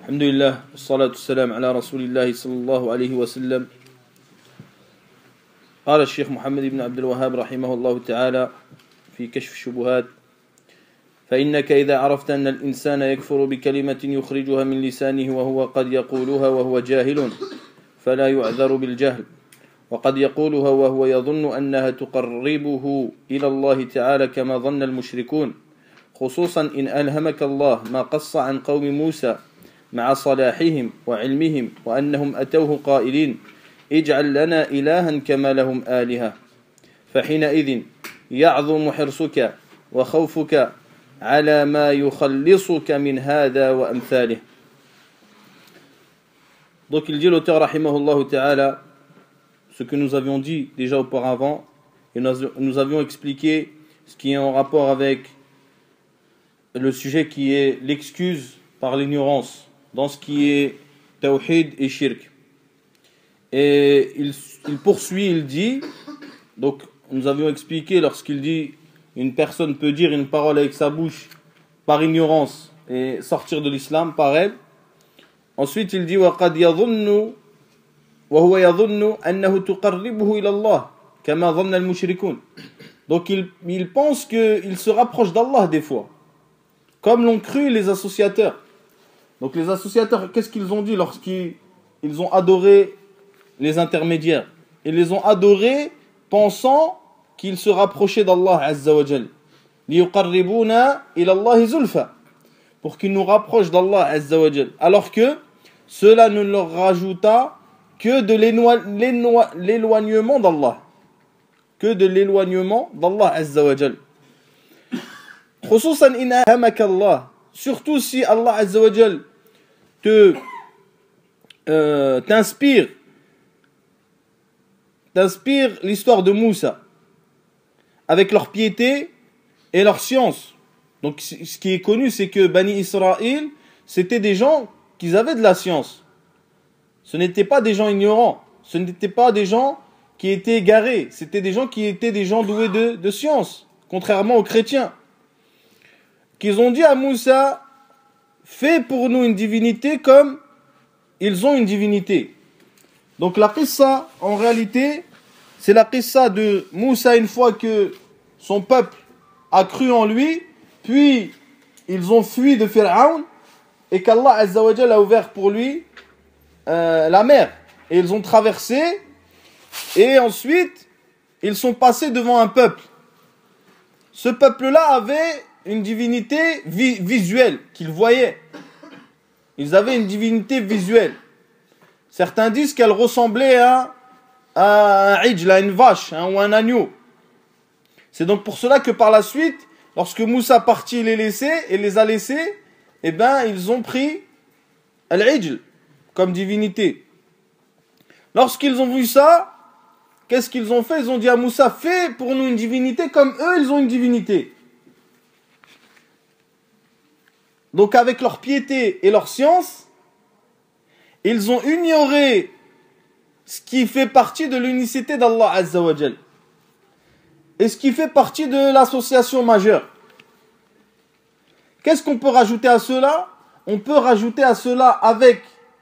الحمد لله والصلاة والسلام على رسول الله صلى الله عليه وسلم. قال الشيخ محمد بن عبد الوهاب رحمه الله تعالى في كشف الشبهات: فإنك إذا عرفت أن الإنسان يكفر بكلمة يخرجها من لسانه وهو قد يقولها وهو جاهل فلا يعذر بالجهل، وقد يقولها وهو يظن أنها تقربه إلى الله تعالى كما ظن المشركون، خصوصا إن ألهمك الله ما قص عن قوم موسى مع صلاحهم وعلمهم وأنهم أتوه قائلين: اجعل لنا إلها كما لهم آلهة، فحينئذ يعظم حرصك وخوفك على ما يخلصك من هذا وأمثاله. Donc il dit, l'auteur rahimahullah ta'ala, ce que nous avions dit déjà auparavant, et nous avions expliqué ce qui est en rapport avec le sujet qui est l'excuse par l'ignorance dans ce qui est tawhid et shirk. Et il poursuit, il dit, donc nous avions expliqué lorsqu'il dit une personne peut dire une parole avec sa bouche par ignorance et sortir de l'islam par elle. Ensuite il dit وَقَدْ يَظُنُّ وَهُوَ يَظُنُّ أَنَّهُ تُقَرِّبُهُ إِلَى اللَّهِ كَمَا ظَنَّ الْمُشْرِكُونَ. Donc il pense qu'il se rapproche d'Allah des fois, comme l'ont cru les associateurs. Donc les associateurs, qu'est-ce qu'ils ont dit lorsqu'ils ont adoré les intermédiaires? Ils les ont adorés pensant qu'ils se rapprochaient d'Allah Azza wa Jal. لِيُقَرِّبُونَ إِلَى اللَّهِ زُلْفًا, pour qu'ils nous rapprochent d'Allah Azza wa Jal. Alors que cela ne leur rajouta que de l'éloignement d'Allah. Que de l'éloignement d'Allah Azza wa Jal. خصوصا إن ألهمك الله, surtout si Allah Azza wa Jal t'inspire l'histoire de Moussa avec leur piété et leur science. Donc ce qui est connu, c'est que Bani Israël, c'était des gens qui avaient de la science. Ce n'étaient pas des gens ignorants, ce n'étaient pas des gens qui étaient égarés, c'était des gens qui étaient des gens doués de science, contrairement aux chrétiens, qu'ils ont dit à Moussa: fais pour nous une divinité comme ils ont une divinité. Donc la qissa, en réalité, c'est la qissa de Moussa une fois que son peuple a cru en lui, puis ils ont fui de Pharaon, et qu'Allah Azza wa Jal a ouvert pour lui la mer. Et ils ont traversé, et ensuite, ils sont passés devant un peuple. Ce peuple-là avait une divinité visuelle qu'ils voyaient. Ils avaient une divinité visuelle. Certains disent qu'elle ressemblait à un ijl, à une vache, ou un agneau. C'est donc pour cela que par la suite, lorsque Moussa partit les a laissés, eh ben, ils ont pris al-ijl comme divinité. Lorsqu'ils ont vu ça, qu'est-ce qu'ils ont fait? Ils ont dit à Moussa: fais pour nous une divinité comme eux, ils ont une divinité. Donc avec leur piété et leur science, ils ont ignoré ce qui fait partie de l'unicité d'Allah Azza wa Jal et ce qui fait partie de l'association majeure. Qu'est-ce qu'on peut rajouter à cela? On peut rajouter à cela, avec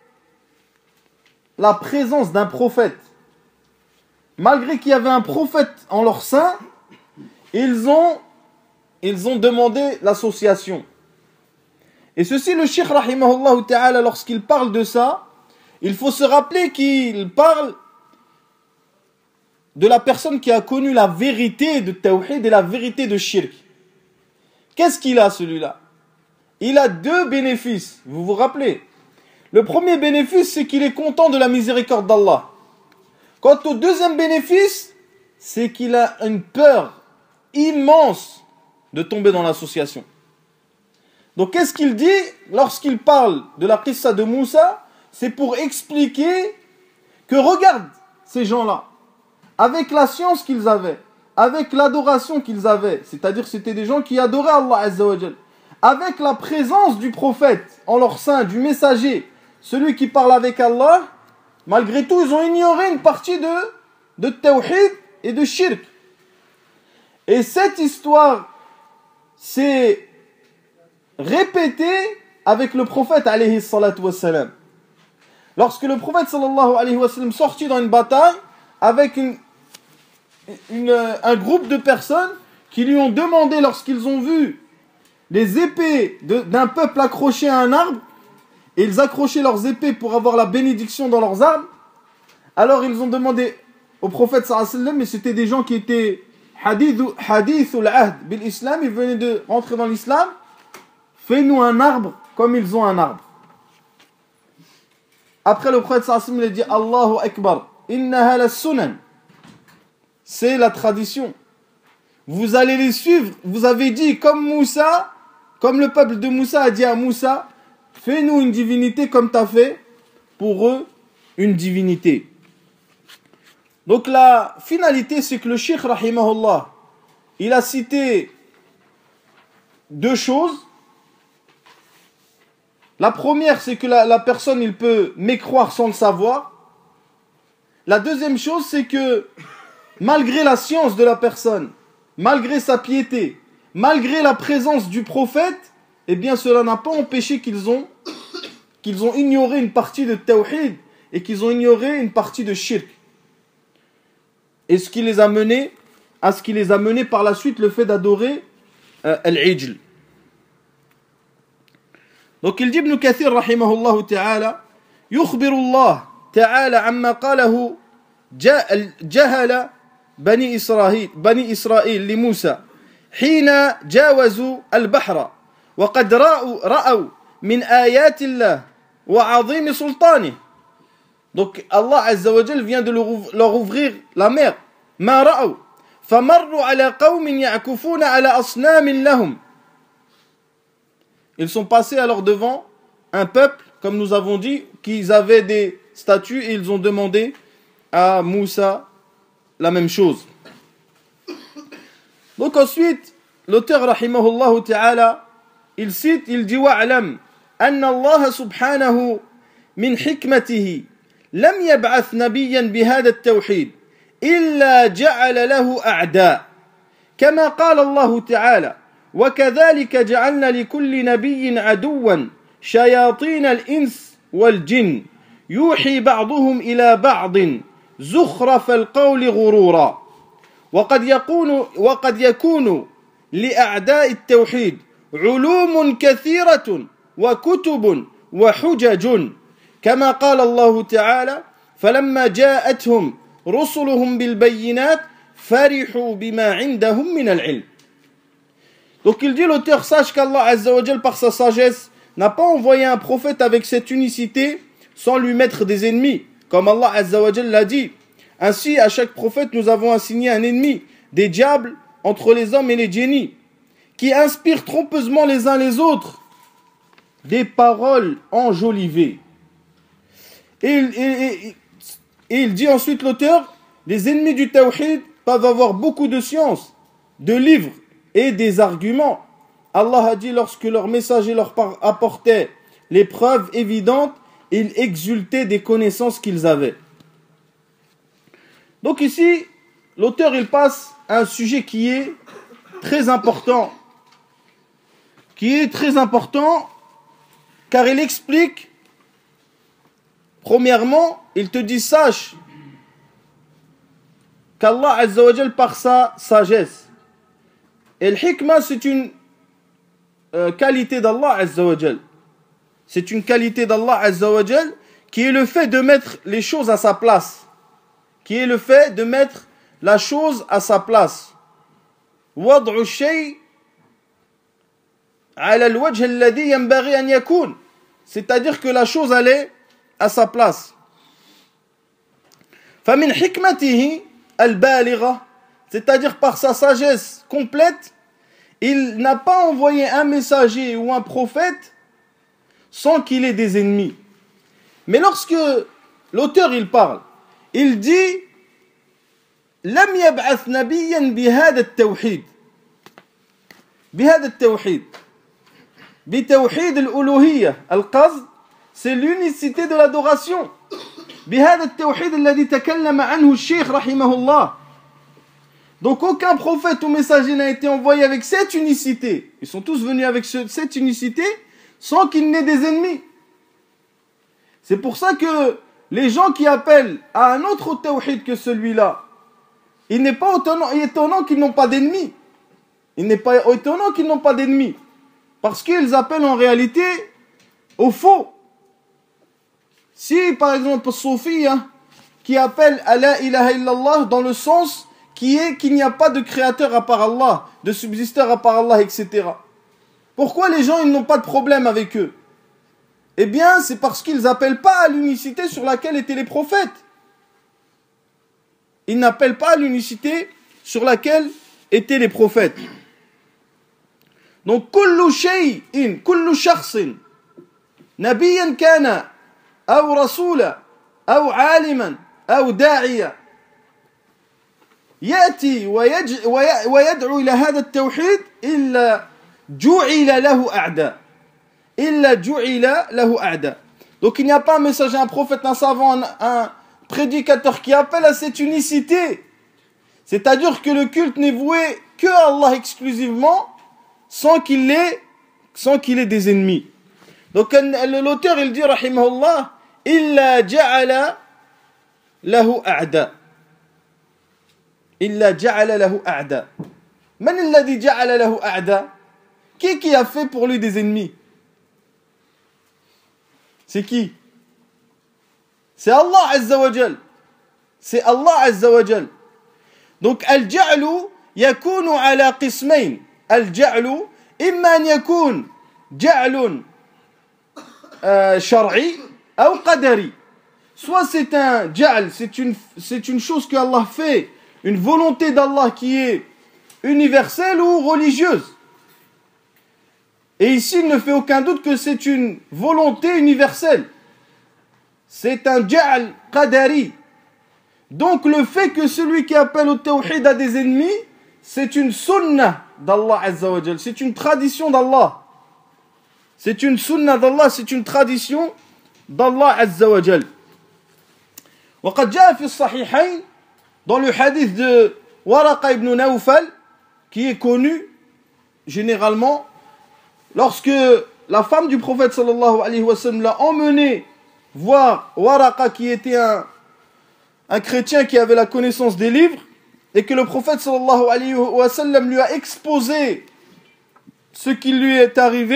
la présence d'un prophète. Malgré qu'il y avait un prophète en leur sein, ils ont demandé l'association. Et ceci, le Cheikh rahimahullah ta'ala, lorsqu'il parle de ça, il faut se rappeler qu'il parle de la personne qui a connu la vérité de tawhid et la vérité de shirk. Qu'est-ce qu'il a, celui-là? Il a deux bénéfices, vous vous rappelez? Le premier bénéfice, c'est qu'il est content de la miséricorde d'Allah. Quant au deuxième bénéfice, c'est qu'il a une peur immense de tomber dans l'association. Donc qu'est-ce qu'il dit lorsqu'il parle de la qissa de Moussa? C'est pour expliquer que regarde ces gens-là, avec la science qu'ils avaient, avec l'adoration qu'ils avaient, c'est-à-dire c'était des gens qui adoraient Allah Azza wa Jal, avec la présence du prophète en leur sein, du messager, celui qui parle avec Allah, malgré tout ils ont ignoré une partie de tawhid et de shirk. Et cette histoire, c'est répété avec le prophète alayhi salatu wassalam. Lorsque le prophète sallallahu alayhi wa sallam sortit dans une bataille avec un groupe de personnes qui lui ont demandé, lorsqu'ils ont vu les épées d'un peuple accrochées à un arbre, et ils accrochaient leurs épées pour avoir la bénédiction dans leurs armes, alors ils ont demandé au prophète sallallahu alayhi wa sallam, mais c'était des gens qui étaient hadithul ahd bil islam, ils venaient de rentrer dans l'islam, fais-nous un arbre comme ils ont un arbre. Après le prophète sallallahu alayhi wa sallam, il a dit Allahu Akbar, innaha la sunan. C'est la tradition. Vous allez les suivre. Vous avez dit comme Moussa, comme le peuple de Moussa a dit à Moussa, fais-nous une divinité comme tu as fait pour eux une divinité. Donc la finalité, c'est que le cheikh rahimahullah, il a cité deux choses. La première, c'est que la personne, il peut mécroire sans le savoir. La deuxième chose, c'est que malgré la science de la personne, malgré sa piété, malgré la présence du prophète, eh bien cela n'a pas empêché qu'ils ont ignoré une partie de tawhid et qu'ils ont ignoré une partie de shirk. Et ce qui les a menés par la suite le fait d'adorer al-ijl. Donc il dit Ibn Kathir rahimahullah ta'ala, yukhbiru Allah ta'ala amma qalahu jahala بني إسرائيل لموسى حين جاوزوا البحر وقد رأوا من آيات الله وعظيم سلطانه. Donc Allah Azza wa Jal vient de leur ouvrir la mer. ما رأوا فمروا على قوم يعكفون على أصنام لهم. Ils sont passés alors devant un peuple, comme nous avons dit, qui avaient des statues et ils ont demandé à Moussa la même chose. Donc ensuite, l'auteur rahimahullah ta'ala, il cite, il dit wa'alam anna Allah subhanahu min hikmatihi lam yab'ath nabiyyan bihada at-tawhid illa ja'ala lahu a'da kama qala Allah ta'ala wa kadhalika ja'alna likulli nabiyyin aduwan shayatin al-ins wal-jinn yuhi ba'duhum ila ba'din زخرف القول غرورا وقد يكون لأعداء التوحيد علوم كثيرة وكتب وحجج كما قال الله تعالى فلما جاءتهم رسلهم بالبينات فرحوا بما عندهم من العلم. Donc il dit l'auteur, sache qu'Allah Azza wa Jal par sa sagesse n'a pas envoyé un prophète avec cette unicité sans lui mettre des ennemis. Comme Allah Azza wa Jal l'a dit, ainsi à chaque prophète nous avons assigné un ennemi, des diables entre les hommes et les génies, qui inspirent trompeusement les uns les autres des paroles enjolivées. Et il dit ensuite l'auteur, les ennemis du tawhid peuvent avoir beaucoup de science, de livres et des arguments. Allah a dit lorsque leur messager leur apportait les preuves évidentes, ils exultaient des connaissances qu'ils avaient. Donc ici, l'auteur il passe à un sujet qui est très important. Car il explique, premièrement, il te dit sache qu'Allah Azza wa Jal par sa sagesse. Et le hikmah c'est une qualité d'Allah Azza wa Jal. C'est une qualité d'Allah Azza wa Jal qui est le fait de mettre les choses à sa place. Qui est le fait de mettre la chose à sa place. وضع الشيء على الوجه الذي ينبغي أن يكون. C'est-à-dire que la chose elle est à sa place. فمن حكمته البالغة, c'est-à-dire par sa sagesse complète, il n'a pas envoyé un messager ou un prophète sans qu'il ait des ennemis. Mais lorsque l'auteur il parle, il dit لم يبعث نبيا بهذا التوحيد بتوحيد الألوهية. القصد c'est l'unicité de l'adoration. بهذا التوحيد الذي تكلم عنه الشيخ رحمه الله. Donc aucun prophète ou messager n'a été envoyé avec cette unicité. Ils sont tous venus avec cette unicité sans qu'il n'ait des ennemis. C'est pour ça que les gens qui appellent à un autre tawhid que celui-là, il n'est pas étonnant qu'ils n'ont pas d'ennemis. Il n'est pas étonnant qu'ils n'ont pas d'ennemis. Parce qu'ils appellent en réalité au faux. Si par exemple Soufi qui appelle à la ilaha illallah dans le sens qui est qu'il n'y a pas de créateur à part Allah, de subsisteur à part Allah, etc. Pourquoi les gens ils n'ont pas de problème avec eux? Eh bien, c'est parce qu'ils n'appellent pas à l'unicité sur laquelle étaient les prophètes. Ils n'appellent pas à l'unicité sur laquelle étaient les prophètes. Donc, kullu shay'in, kullu shakhsin, nabiyyan kana, ou rasula, ou aliman, ou da'iya, يأتي ويدعو إلى هذا التوحيد إلا جعل له أعداء. إلا جعل له أعداء. Donc il n'y a pas un messager, un prophète, un savant, un prédicateur qui appelle à cette unicité. C'est-à-dire que le culte n'est voué que à Allah exclusivement, sans qu'il ait des ennemis. Donc l'auteur il dit rahimahullah, إلا جعل له أعداء. إلا جعل له أعداء. من الذي جعل له أعداء? Qui a fait pour lui des ennemis? C'est qui? C'est Allah Azza wa Jal. C'est Allah Azza wa Jal. Donc al-ja'lu yakunu ala qismayn. Al-ja'lu imma an yakun ja'lun shar'i ou qadari. Soit c'est un ja'l, c'est une chose que Allah fait, une volonté d'Allah qui est universelle ou religieuse. Et ici, il ne fait aucun doute que c'est une volonté universelle. C'est un ja'al qadari. Donc le fait que celui qui appelle au tawhid a des ennemis, c'est une sunnah d'Allah Azza wa Jal. C'est une tradition d'Allah. C'est une sunnah d'Allah, c'est une tradition d'Allah Azza wa Jal. وقد جاء في الصحيحين dans le hadith de Waraqa ibn Nawfal, qui est connu généralement, lorsque la femme du prophète sallallahu alayhi wa sallam l'a emmené voir Waraqa, qui était un chrétien qui avait la connaissance des livres, et que le prophète sallallahu alayhi wa sallam lui a exposé ce qui lui est arrivé,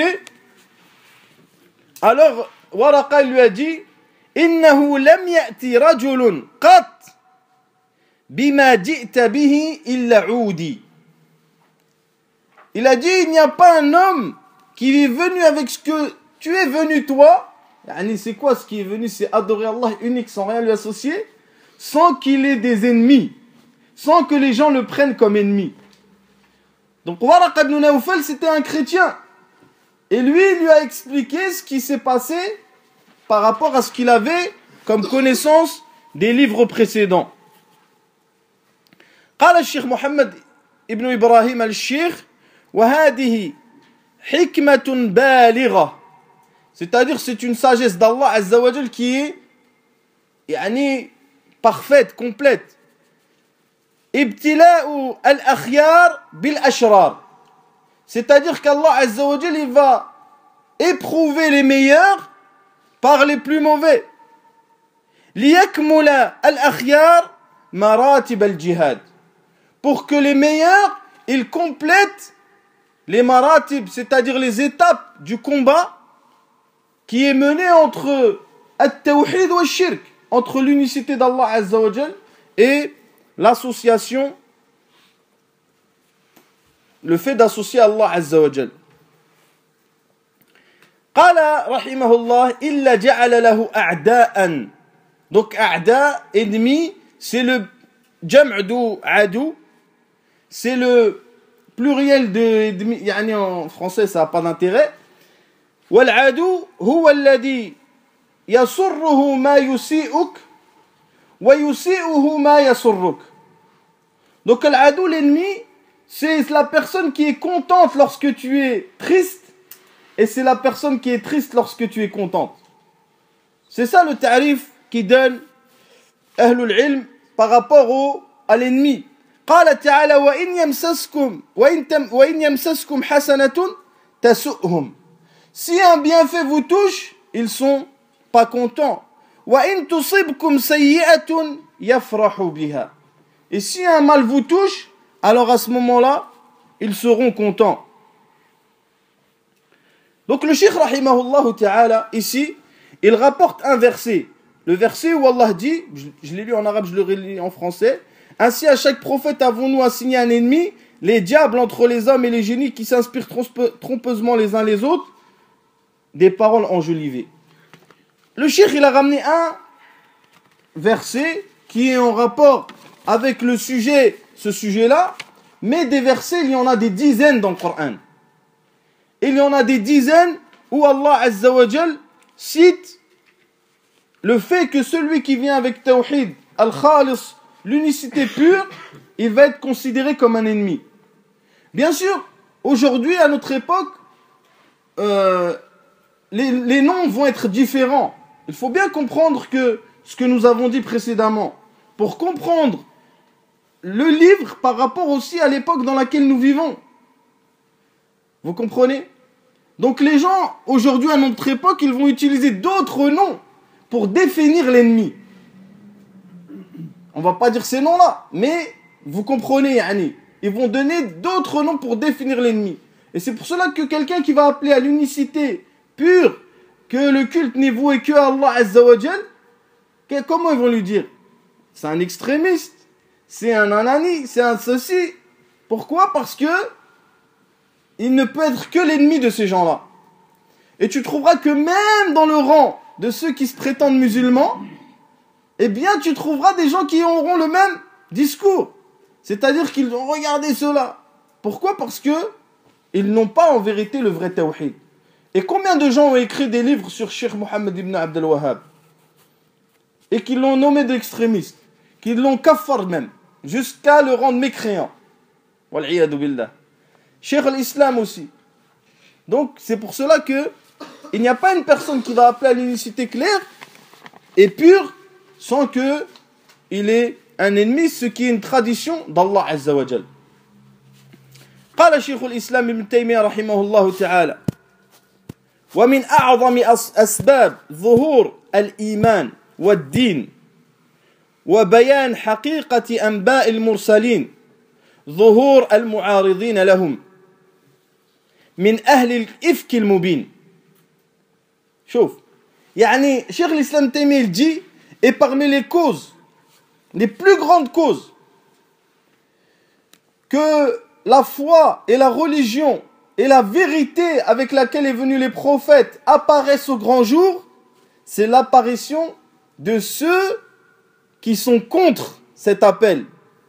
alors Waraqa lui a dit إنه لم يأتي رجل قط بما جئت به إلا عودي. Il a dit, il n'y a pas un homme qui est venu avec ce que tu es venu toi. C'est quoi ce qui est venu? C'est adorer Allah unique sans rien lui associer, sans qu'il ait des ennemis, sans que les gens le prennent comme ennemi. Donc Waraqa ibn Nawfal, c'était un chrétien. Et lui, il lui a expliqué ce qui s'est passé par rapport à ce qu'il avait comme connaissance des livres précédents. قال الشيخ محمد ابن إبراهيم الشيخ وهذه حكمة بالغة. C'est-à-dire c'est une sagesse d'Allah Azza wa Jal qui est parfaite, complète. ابتلاء الأخيار بالأشرار. C'est-à-dire qu'Allah Azza wa Jal il va éprouver les meilleurs par les plus mauvais. ليكمل الأخيار مراتب الجهاد. Pour que les meilleurs, ils complètent les maratib, c'est-à-dire les étapes du combat qui est mené entre at-tawhid wa shirk, entre l'unicité d'Allah Azza wa Jal et l'association, le fait d'associer Allah Azza wa Jal. قال رحمه الله إلا جعل له أعداء. Donc a'da, ennemi, c'est le jam'u adu, c'est le pluriel de ennemi, en français ça n'a pas d'intérêt. والعدو هو الذي يسره ما يسيئك ويسيئه ما يسرك. Donc l'adou, l'ennemi, c'est la personne qui est contente lorsque tu es triste, et c'est la personne qui est triste lorsque tu es contente. C'est ça le tarif qui donne Ahlul Ilm par rapport à l'ennemi. قال تعالى وإن يمسسكم حسنة تسؤهم. Si un bienfait vous touche, ils sont pas contents. وَإِن تُصِبْكُمْ سَيِّئَةٌ يَفْرَحُوا بِهَا. Et si un mal vous touche, alors à ce moment-là, ils seront contents. Donc le Cheikh rahimahullah ta'ala, ici, il rapporte un verset. Le verset où Allah dit, je l'ai lu en arabe, je le relis en français, ainsi à chaque prophète avons-nous assigné un ennemi, les diables entre les hommes et les génies qui s'inspirent trompeusement les uns les autres, des paroles enjolivées. Le Cheikh, il a ramené un verset qui est en rapport avec le sujet, ce sujet-là, mais des versets, il y en a des dizaines dans le Coran. Il y en a des dizaines où Allah Azza wa Jal cite le fait que celui qui vient avec Tawhid, Al-Khalis, l'unicité pure, il va être considéré comme un ennemi. Bien sûr, aujourd'hui, à notre époque, les noms vont être différents. Il faut bien comprendre que ce que nous avons dit précédemment, pour comprendre le livre par rapport aussi à l'époque dans laquelle nous vivons. Vous comprenez? Donc les gens, aujourd'hui à notre époque, ils vont utiliser d'autres noms pour définir l'ennemi. On ne va pas dire ces noms-là, mais vous comprenez, Annie. Ils vont donner d'autres noms pour définir l'ennemi. Et c'est pour cela que quelqu'un qui va appeler à l'unicité pure, que le culte n'est voué que à Allah Azza wa Jal, comment ils vont lui dire? C'est un extrémiste, c'est un anani, c'est un ceci. Pourquoi? Parce que il ne peut être que l'ennemi de ces gens-là. Et tu trouveras que même dans le rang de ceux qui se prétendent musulmans, eh bien tu trouveras des gens qui auront le même discours. C'est-à-dire qu'ils vont regarder cela. Pourquoi? Parce que ils n'ont pas en vérité le vrai tawhid. Et combien de gens ont écrit des livres sur Cheikh Mohammed ibn Abdel Wahhab et qui l'ont nommé d'extrémiste, qui l'ont kaffar même, jusqu'à le rendre mécréant. Wal'iyadu billah. Cheikh al-Islam aussi. Donc c'est pour cela que il n'y a pas une personne qui va appeler à l'unicité claire et pure sans que il est un ennemi, ce qui est une tradition d'Allah Azza wa Jal. قال شيخ الإسلام ابن تيمية رحمه الله تعالى ومن أعظم أسباب ظهور الإيمان والدين وبيان حقيقة أنباء المرسلين ظهور المعارضين لهم من أهل الإفك المبين. شوف يعني شيخ الإسلام تيمية dit et parmi les causes, les plus grandes causes que la foi et la religion et la vérité avec laquelle est venus les prophètes apparaissent au grand jour, c'est l'apparition de ceux qui sont contre cet appel.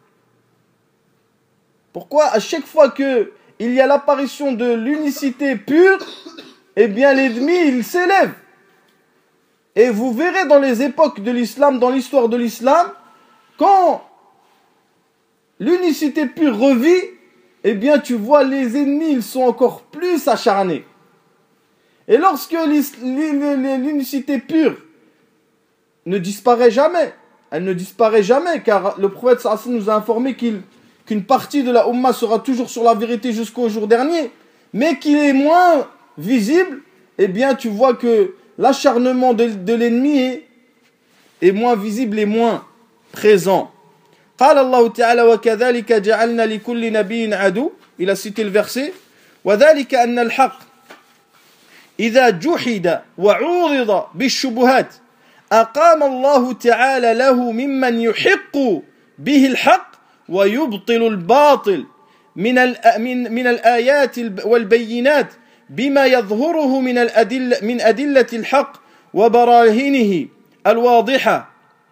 Pourquoi à chaque fois qu'il y a l'apparition de l'unicité pure, eh bien l'ennemi il s'élève. Et vous verrez dans les époques de l'islam, dans l'histoire de l'islam, quand l'unicité pure revit, eh bien tu vois les ennemis, ils sont encore plus acharnés. Et lorsque l'unicité pure ne disparaît jamais, elle ne disparaît jamais, car le prophète sallallahu nous a informé qu'une partie de la Ummah sera toujours sur la vérité jusqu'au jour dernier, mais qu'il est moins visible, eh bien tu vois que l'acharnement de l'ennemi est moins visible et moins présent. قال الله تعالى وكذلك جعلنا لكل نبي عدو. Il a cité le verset وذلك أن الحق إذا جحد وعورض بالشبهات أقام الله تعالى له ممن يحق به الحق ويبطل الباطل من الآيات والبينات بما يظهره من أدلة الحق وبراهينه الواضحة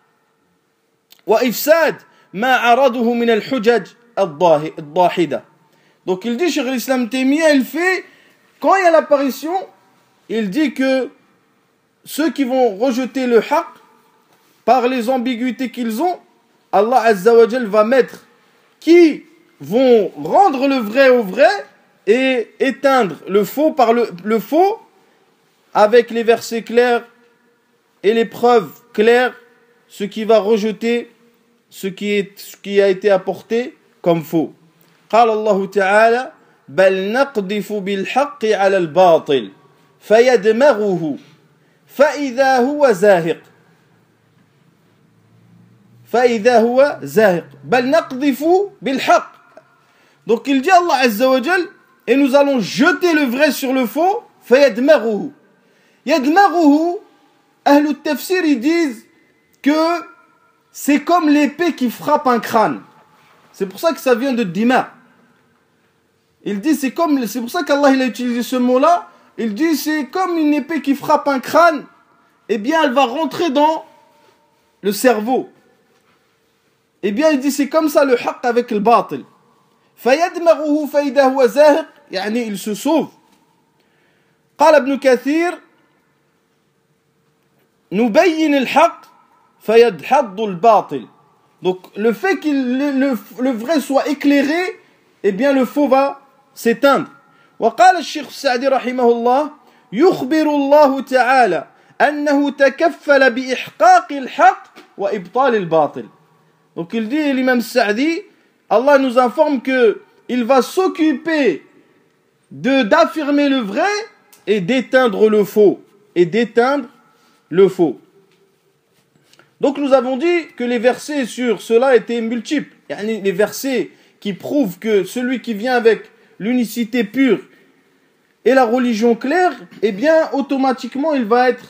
وإفساد ما عرضه من الحجج الضاحدة. Donc il dit, Cheikh l'Islam Taymiyyah, il fait, quand il y a l'apparition, il dit que ceux qui vont rejeter le haqq par les ambiguïtés qu'ils ont, Allah Azza wa Jal va mettre qui vont rendre le vrai au vrai et éteindre le faux par le faux avec les versets clairs et les preuves claires, ce qui va rejeter ce qui a été apporté comme faux. قال الله تعالى بل نقذف بالحق على الباطل فيدمغه فإذا هو زاهق فإذا هو زاهق بل نقذف بالحق. Donc il dit Allah Azza wa Jal, et nous allons jeter le vrai sur le faux. فيدمغه. يدمغه, Ahl al-Tafsir, ils disent que c'est comme l'épée qui frappe un crâne. C'est pour ça que ça vient de Dima. Il dit c'est pour ça qu'Allah il a utilisé ce mot-là. Il dit c'est comme une épée qui frappe un crâne. Eh bien elle va rentrer dans le cerveau. Eh bien il dit c'est comme ça le haqq avec le batil. فيدمغه فإذا هو زاهق, يعني il se sauve. قال ابن كثير نبين الحق فيدحض الباطل. Donc le fait que le vrai soit éclairé, eh bien le faux va s'éteindre. وقال الشيخ السعدي رحمه الله يخبر الله تعالى أنه تكفل بإحقاق الحق وإبطال الباطل. Donc il dit, l'imam Sa'di, Allah nous informe que il va s'occuper d'affirmer le vrai et d'éteindre le faux. Donc nous avons dit que les versets sur cela étaient multiples. Les versets qui prouvent que celui qui vient avec l'unicité pure et la religion claire, eh bien automatiquement il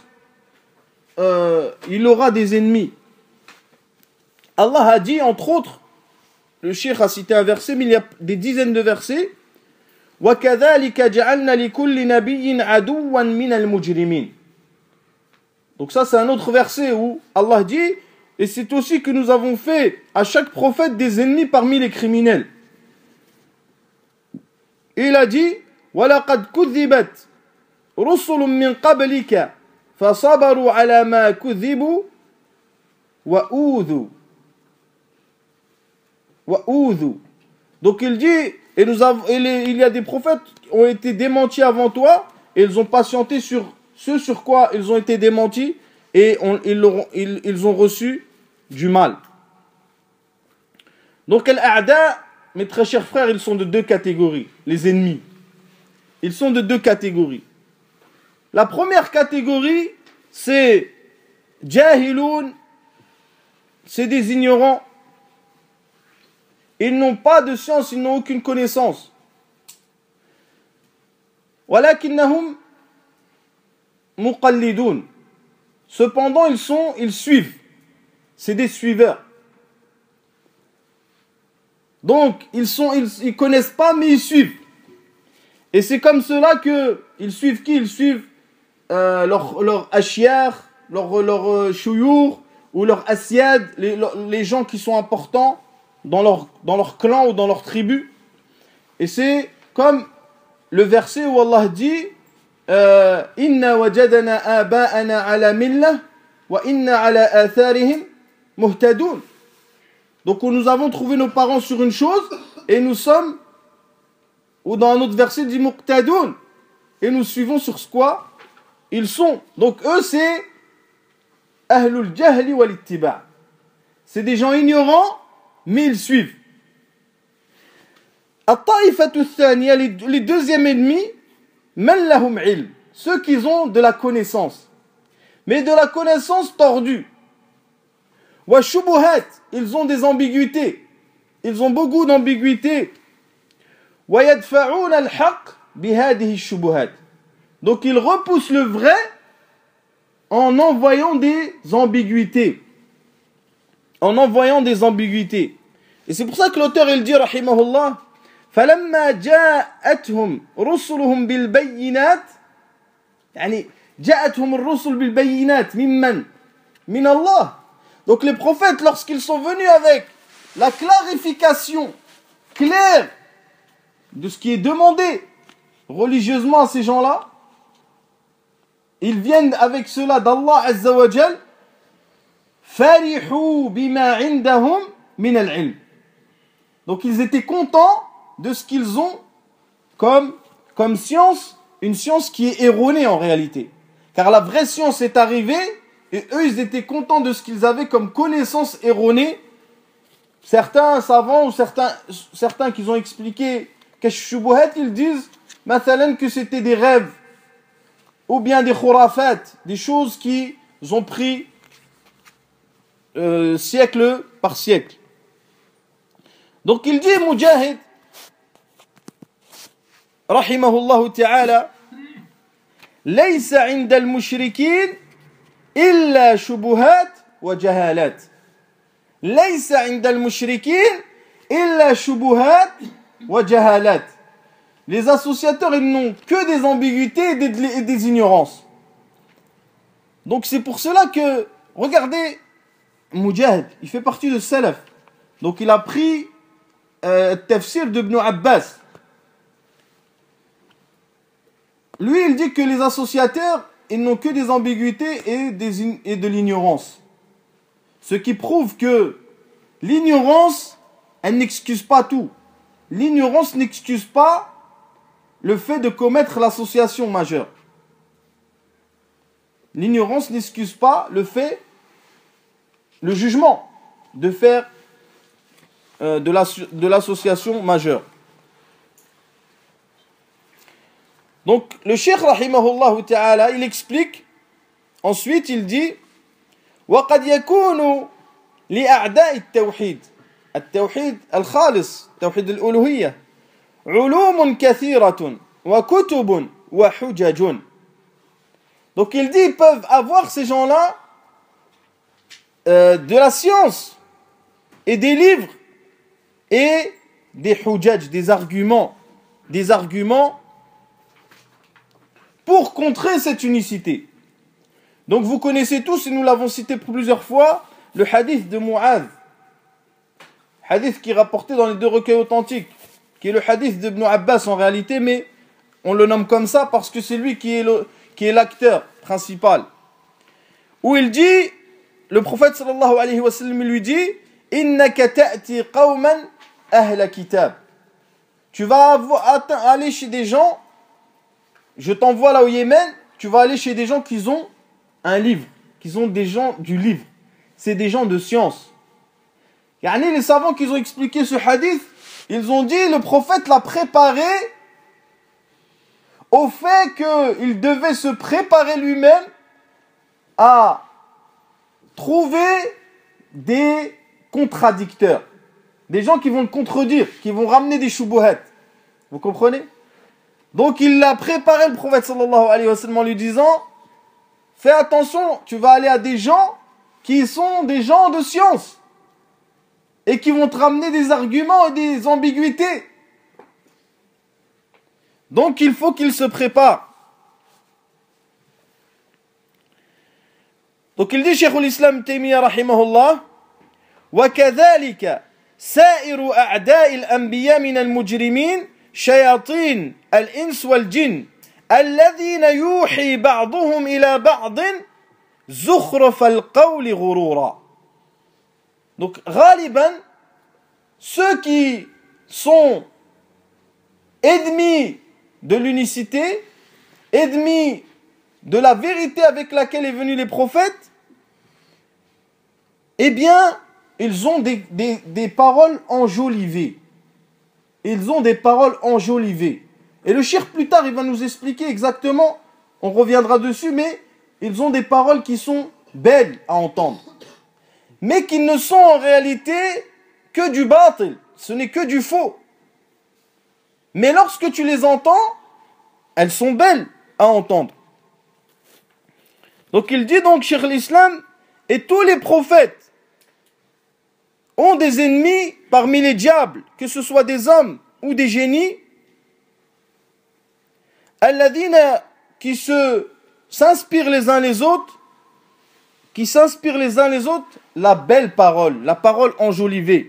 aura des ennemis. Allah a dit entre autres, le cheikh a cité un verset, mais il y a des dizaines de versets. وَكَذَلِكَ جَعَلْنَا لِكُلِّ نَبِيٍّ عَدُوًّا مِنَ الْمُجْرِمِينَ. Donc ça c'est un autre verset où Allah dit, et c'est aussi que nous avons fait à chaque prophète des ennemis parmi les criminels. Et il a dit, وَلَقَدْ كُذِّبَتْ رُسُلٌ مِّن قَبْلِكَ فَصَبَرُوا عَلَى مَا كُذِّبُوا وَأُوذُوا. Donc il dit, il y a des prophètes qui ont été démentis avant toi, et ils ont patienté sur ce sur quoi ils ont été démentis, et ils ont reçu du mal. Donc al-a'da, mes très chers frères, ils sont de deux catégories, les ennemis. Ils sont de deux catégories. La première catégorie, c'est jahiloun, c'est des ignorants. Ils n'ont pas de science, ils n'ont aucune connaissance. Walakinnahum muqallidun. Cependant, ils suivent. C'est des suiveurs. Donc, ils connaissent pas, mais ils suivent. Et c'est comme cela que ils suivent qui? Ils suivent leur ashiar, leur shuyur, ou leur asyad, les gens qui sont importants dans leur clan ou dans leur tribu. Et c'est comme le verset où Allah dit inna wajadana aba'ana ala millah wa inna ala atharihim muhtadun. Donc nous avons trouvé nos parents sur une chose et nous sommes, ou dans un autre verset il dit muqtadun, et nous suivons sur ce quoi ils sont. Donc eux c'est ahlul jahli wal ittiba'. C'est des gens ignorants mais ils suivent. Les deuxièmes ennemis, man lahum ilm, ceux qui ont de la connaissance, mais de la connaissance tordue. Wa shubuhat, ils ont des ambiguïtés, ils ont beaucoup d'ambiguïtés. Wa yadfa'un al-haqq bihadihi shubuhat. Donc ils repoussent le vrai en envoyant des ambiguïtés. Et c'est pour ça que l'auteur il dit rahimahullah فلما جاءتهم رسلهم بالبينات يعني جاءتهم الرسل بالبينات من الله. Donc les prophètes lorsqu'ils sont venus avec la clarification claire de ce qui est demandé religieusement à ces gens-là, ils viennent avec cela d'Allah Azza wa Jal. فَرِحُوا بِمَا عِنْدَهُمْ مِنَ الْعِلْمِ. Donc ils étaient contents de ce qu'ils ont comme science, une science qui est erronée en réalité. Car la vraie science est arrivée, et eux ils étaient contents de ce qu'ils avaient comme connaissance erronée. Certains savants ou certains qui ont expliqué Kashf Shubuhat, ils disent mathalan que c'était des rêves ou bien des khurafat, des choses qui ont pris siècle par siècle. Donc il dit Mujahid rahimahullah ta'ala, laysa 'inda al-mushrikin illa shubuhat wa jahalat. Laysa 'inda al-mushrikin illa shubuhat wa jahalat. Les associateurs, ils n'ont que des ambiguïtés et des ignorances. Donc c'est pour cela que, regardez, Mujahid, il fait partie de Salaf. Donc il a pris Tafsir d'Ibn Abbas. Lui, il dit que les associateurs, ils n'ont que des ambiguïtés et de l'ignorance. Ce qui prouve que l'ignorance, elle n'excuse pas tout. L'ignorance n'excuse pas le fait de commettre l'association majeure. L'ignorance n'excuse pas le jugement de faire de l'association majeure. Donc le cheikh rahimahullah ta'ala, il explique, ensuite il dit وَقَدْ يَكُونُ لِأَعْدَاءِ التَّوْحِيدِ التوحيد الخالص توحيد الألوهية علوم كثيرة وكتب وحجج. Donc il dit, ils peuvent avoir ces gens-là de la science et des livres et des hujaj, des arguments pour contrer cette unicité. Donc vous connaissez tous, et nous l'avons cité plusieurs fois, le hadith de Mu'adh, hadith qui est rapporté dans les deux recueils authentiques, qui est le hadith d'Ibn Abbas en réalité, mais on le nomme comme ça parce que c'est lui qui est l'acteur principal. Où il dit, le prophète sallallahu alayhi wa sallam lui dit, innaka ta'ti qawman ahla kitab. Tu vas aller chez des gens, je t'envoie là au Yémen, tu vas aller chez des gens qui ont un livre, qui sont des gens du livre. C'est des gens de science. Yani les savants qui ont expliqué ce hadith, ils ont dit le prophète l'a préparé au fait qu'il devait se préparer lui-même à trouver des contradicteurs, des gens qui vont le contredire, qui vont ramener des shubuhat. Vous comprenez? Donc il a préparé le prophète sallallahu alayhi wa sallam en lui disant, fais attention, tu vas aller à des gens qui sont des gens de science et qui vont te ramener des arguments et des ambiguïtés. Donc il faut qu'il se prépare. Donc il dit, Cheikh l'Islam Taymiyyah rahimahullah, وَكَذَلِكَ سَائِرُ أَعْدَاءِ الْأَنْبِيَاءِ مِنَ الْمُجْرِمِينَ شَيَاطِينَ الْإِنْسِ وَالْجِنِّ الَّذِينَ يُوحِي بَعْضُهُمْ إِلَى بَعْضٍ زُخْرَفَ الْقَوْلِ غُرُورًا. Donc, غالبا, ceux qui sont ennemis de l'unicité, ennemis de la vérité avec laquelle est venus les prophètes, eh bien, ils ont des paroles enjolivées. Ils ont des paroles enjolivées. Et le cheikh plus tard, il va nous expliquer exactement, on reviendra dessus, mais ils ont des paroles qui sont belles à entendre. Mais qui ne sont en réalité que du batil. Ce n'est que du faux. Mais lorsque tu les entends, elles sont belles à entendre. Donc il dit donc, Cheikh l'Islam, et tous les prophètes ont des ennemis parmi les diables, que ce soit des hommes ou des génies, alladhina qui s'inspirent les uns les autres, la belle parole, la parole enjolivée.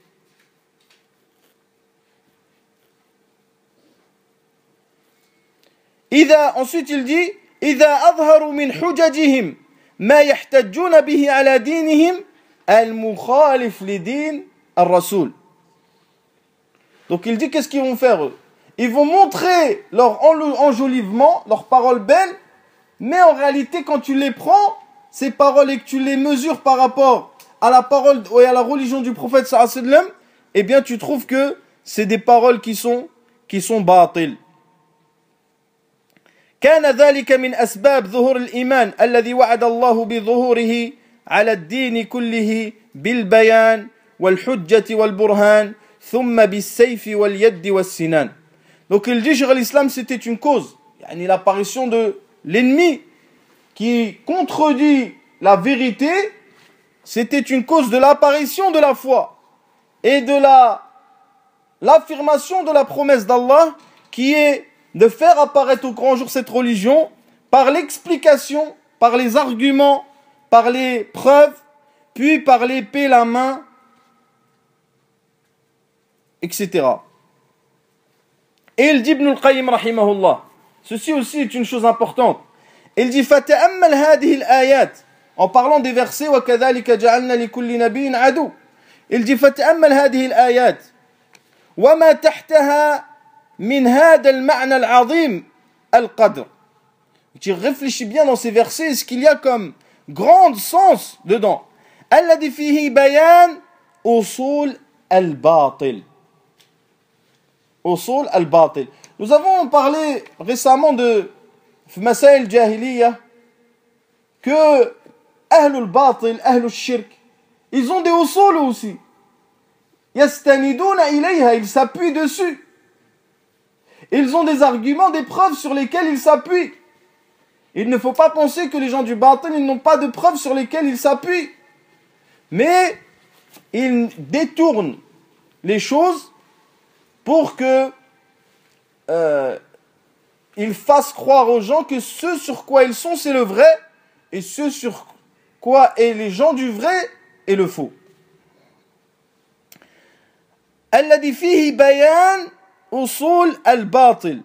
Ensuite il dit, إذا أظهروا من حججهم ما يحتجون به على دينهم المخالف لدين الرسول. Donc il dit qu'est-ce qu'ils vont faire eux? Ils vont montrer leur enjolivement, leurs paroles belles, mais en réalité quand tu les prends, ces paroles, et que tu les mesures par rapport à la parole et à la religion du prophète sallallahu alayhi wa sallam, eh bien tu trouves que c'est des paroles qui sont batil. كان ذلك من أسباب ظهور الإيمان الذي وعد الله بظهوره على الدين كله بالبيان والحجة والبرهان ثم بالسيف واليد والسنان. Donc il dit, Cheikh l'Islam, c'était une cause, yani l'apparition de l'ennemi qui contredit la vérité, c'était une cause de l'apparition de la foi et de l'affirmation de la promesse d'Allah qui est de faire apparaître au grand jour cette religion par l'explication, par les arguments, par les preuves, puis par l'épée, la main, etc. Et il dit Ibn al-Qayyim rahimahullah, ceci aussi est une chose importante. Il dit فَتَأَمَّلْ هَذِهِ الْآيَاتِ en parlant des versets وَكَذَلِكَ جَعَلْنَا لِكُلِّ نَبِيٍّ عَدُوٍّ. Il dit فَتَأَمَّلْ هَذِهِ الْآيَاتِ وَمَا تَحْتَهَا مِنْ هَذَا الْمَعْنَى الْعَظِيمِ الْقَدْرِ. Tu réfléchis bien dans ces versets, ce qu'il y a comme grand sens dedans. الَّذِي فِيهِ بَيَانْ أُصُولَ الْبَاطِلِ. Usul al-Batil. Nous avons parlé récemment de Masail Jahiliya que Ahlul Batil, Ahlul Shirk, ils ont des usul aussi. Yastaniduna ilayha, ils s'appuient dessus. Ils ont des arguments, des preuves sur lesquelles ils s'appuient. Il ne faut pas penser que les gens du Batil, ils n'ont pas de preuves sur lesquelles ils s'appuient. Mais ils détournent les choses pour que ils fassent croire aux gens que ce sur quoi ils sont, c'est le vrai, et ce sur quoi est les gens du vrai est le faux. الذي فيه بيان أصول الباطل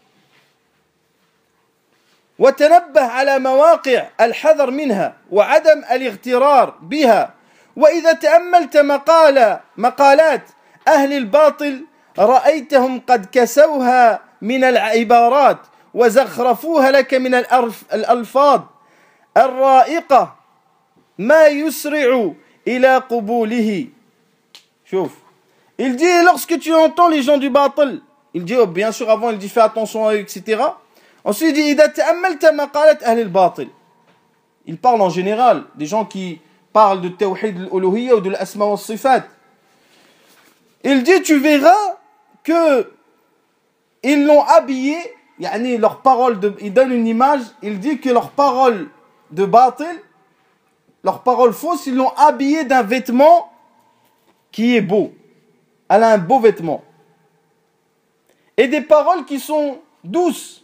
وتنبه على مواقع الحذر منها وعدم الاغترار بها. وإذا تأملت مقالات أهل الباطل رأيتهم قد كسوها من العبارات وزخرفوها لك من الألفاظ الرائقة ما يسرع إلى قبوله. شوف, il dit lorsque tu entends les gens du batil, il dit bien sûr avant il dit fais attention à eux, etc. Ensuite il dit إذا تأملت مقالات أهل الباطل, il parle en général des gens qui parlent de tawhid al-uluhiyya ou de l'asma wa sifat. Il dit tu verras que ils l'ont habillé, yani leurs paroles il donne une image, il dit que leurs paroles de batil, leurs paroles fausses, ils l'ont habillé d'un vêtement qui est beau. Elle a un beau vêtement. Et des paroles qui sont douces.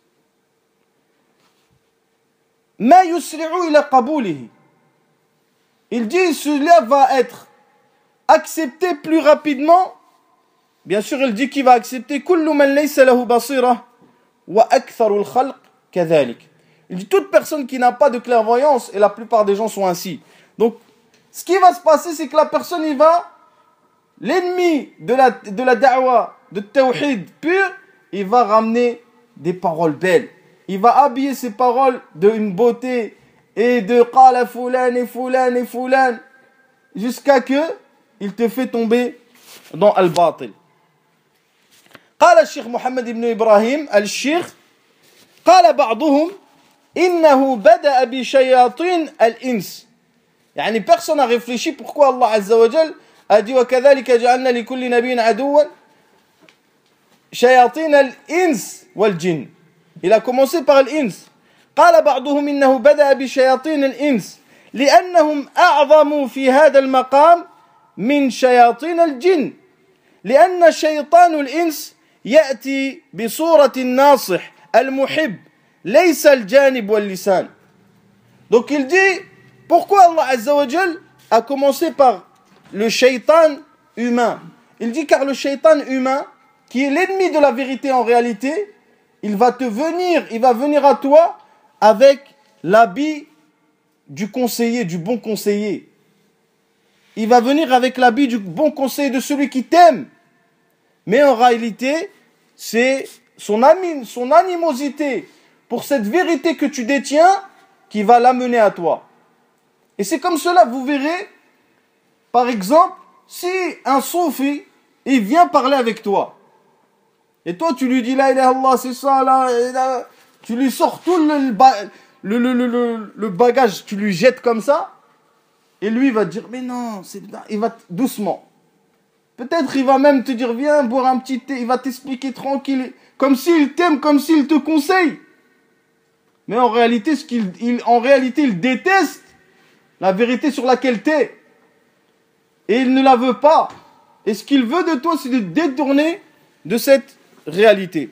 Ma yusri'u ila qabulihi. Il dit cela va être accepté plus rapidement. Bien sûr, il dit qu'il va accepter kullu man laysa lahu basira wa aktharu al-khalq kadhalik. Il dit toute personne qui n'a pas de clairvoyance, et la plupart des gens sont ainsi. Donc, ce qui va se passer, c'est que la personne, l'ennemi de la da'wa, de tawhid pur, il va ramener des paroles belles. Il va habiller ses paroles d'une beauté et de qala fulan et fulan et fulan jusqu'à que il te fait tomber dans al-batil. قال الشيخ محمد بن إبراهيم الشيخ قال بعضهم إنه بدأ بشياطين الإنس. يعني personne n'a réfléchi pourquoi Allah Azza wa Jal a dit وكذلك جعلنا لكل نبي عدوا شياطين الإنس والجن. Il a commencé par الإنس. قال بعضهم إنه بدأ بشياطين الإنس لأنهم أعظم في هذا المقام من شياطين الجن لأن شيطان الإنس يأتي بصورة الناصح المحب ليس الجانب واللسان. Donc il dit pourquoi Allah Azza wa Jal a commencé par le shaitan humain. Il dit car le shaitan humain qui est l'ennemi de la vérité en réalité, il va venir à toi avec l'habit du conseiller, du bon conseiller. Il va venir avec l'habit du bon conseiller de celui qui t'aime. Mais en réalité, c'est son animosité pour cette vérité que tu détiens qui va l'amener à toi. Et c'est comme cela, vous verrez, par exemple, si un soufi, il vient parler avec toi, et toi tu lui dis la ilaha illallah, c'est ça, là, tu lui sors tout le bagage, tu lui jettes comme ça, et lui il va te dire, mais non, il va doucement. Peut-être il va même te dire, viens boire un petit thé, il va t'expliquer tranquille, comme s'il t'aime, comme s'il te conseille. Mais en réalité, il déteste la vérité sur laquelle tu es. Et il ne la veut pas. Et ce qu'il veut de toi, c'est de te détourner de cette réalité.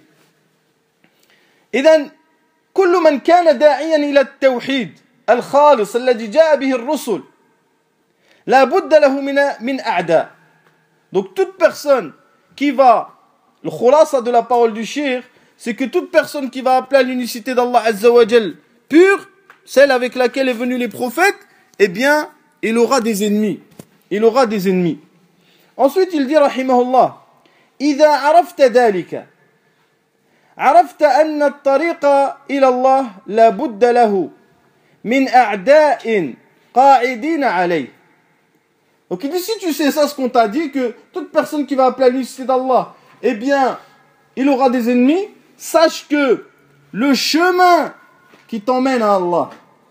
إذن كل من كان داعيا إلى التوحيد الخالص الذي جاء به الرسل لا بد له من أعداء. Donc toute personne qui va, le khulasa de la parole du shir, c'est que toute personne qui va appeler à l'unicité d'Allah Azza wa Jal pure, celle avec laquelle est venu les prophètes, eh bien, il aura des ennemis. Il aura des ennemis. Ensuite, il dit, rahimahullah, إذا عرفت ذلك عرفت أن الطريق إلى الله لا بد له من أعداء قاعدين عليه. Donc il dit, si tu sais ça, ce qu'on t'a dit, que toute personne qui va appeler à l'unicité d'Allah, eh bien, il aura des ennemis, sache que le chemin qui t'emmène à Allah,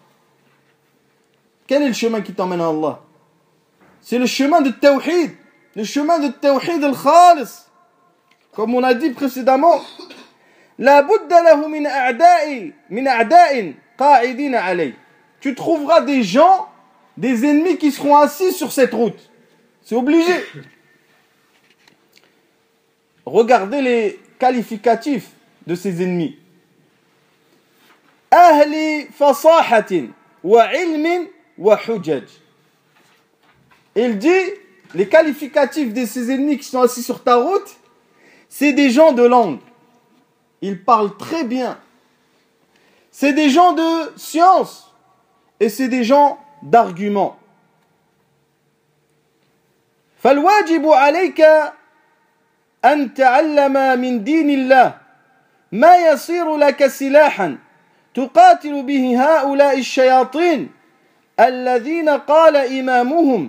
quel est le chemin qui t'emmène à Allah? C'est le chemin de Tawhid, le chemin de Tawhid al-Khalis. Comme on a dit précédemment, La budda lahu min a'da'in qa'idina alayh. Tu trouveras des gens, des ennemis qui seront assis sur cette route. C'est obligé. Regardez les qualificatifs de ces ennemis. Ahli fasahatin wa ilmin wa hujaj. Il dit, les qualificatifs de ces ennemis qui sont assis sur ta route, c'est des gens de langue. Ils parlent très bien. C'est des gens de science. Et c'est des gens d'argument. فالواجب عليك أن تعلم من دين الله ما يصير لك سلاحا تقاتل به هؤلاء الشياطين الذين قال إمامهم